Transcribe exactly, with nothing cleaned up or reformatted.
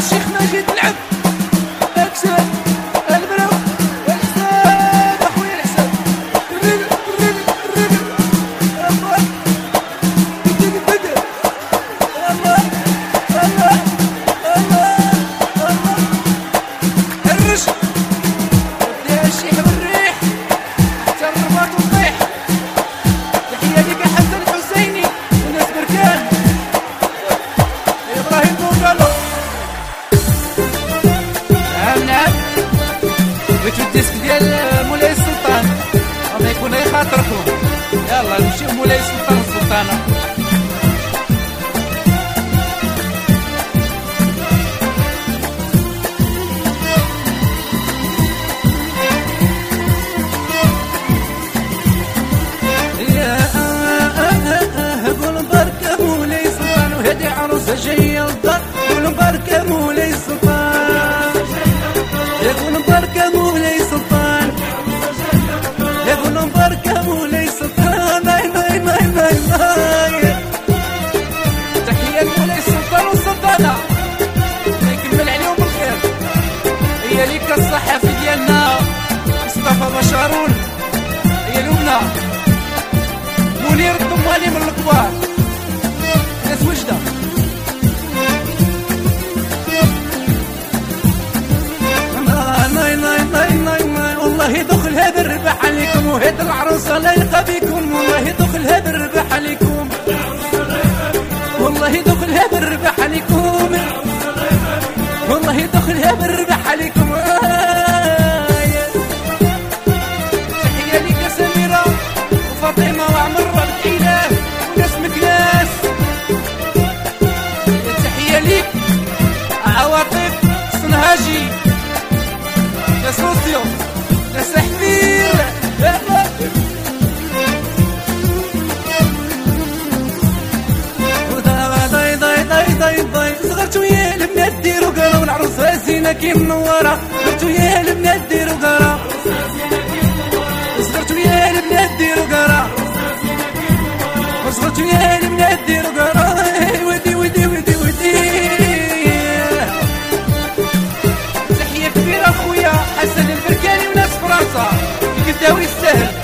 الشيخ ماجد العب اكسب البلو والحساب اخويا الحساب الربع الربع الربع الله بدل بدل الله الله الله الله الرش يا الشيخ بالريح حتى الرباط وطيح. تحية ليك يا حسن الحسيني وناس بركان ابراهيم بوكالو. نعم نعم بغيتو الديسك ديال مولاي السلطان الله يكون غير خاطركم. يلا نمشيو مولاي السلطان والسلطانة. عروسة جاية الدار قولوا بركة مولاي السلطان يقولوا بركة مولاي السلطان يقولوا بركة مولاي السلطان. ناي ناي ناي ناي ناي تحية لمولاي السلطان والسلطانة الله يكمل عليهم بالخير. هي ليك الصحفي ديالنا مصطفى بشارون هي لبنى منير الضماني من الكبار ناس وجدة. والله دخل هذا الربح عليكم وهذا العروسة لايقة بكم. والله دخل هذا الربح عليكم والله دخل هذا الربح عليكم والله دخل هذا الربح عليكم. تحية ليك يا سميرة وفاطمة وعمرة بالإله وناس مكناس. تحية ليك عواطف صنهاجي يا سوسيو يا سحفير. ضاي ضاي ضاي ضاي ضاي صغرتو يا البنات ديرو قرا والعروسة زينة كي منورة. صغرتو يا البنات ديرو قرا صغرتو يا البنات ديرو قرا صغرتو يا البنات ديرو قرا. ودي ودي ودي ودي تحية كبيرة اخويا حسن البركاني وناس فرنسا القداوي السهل.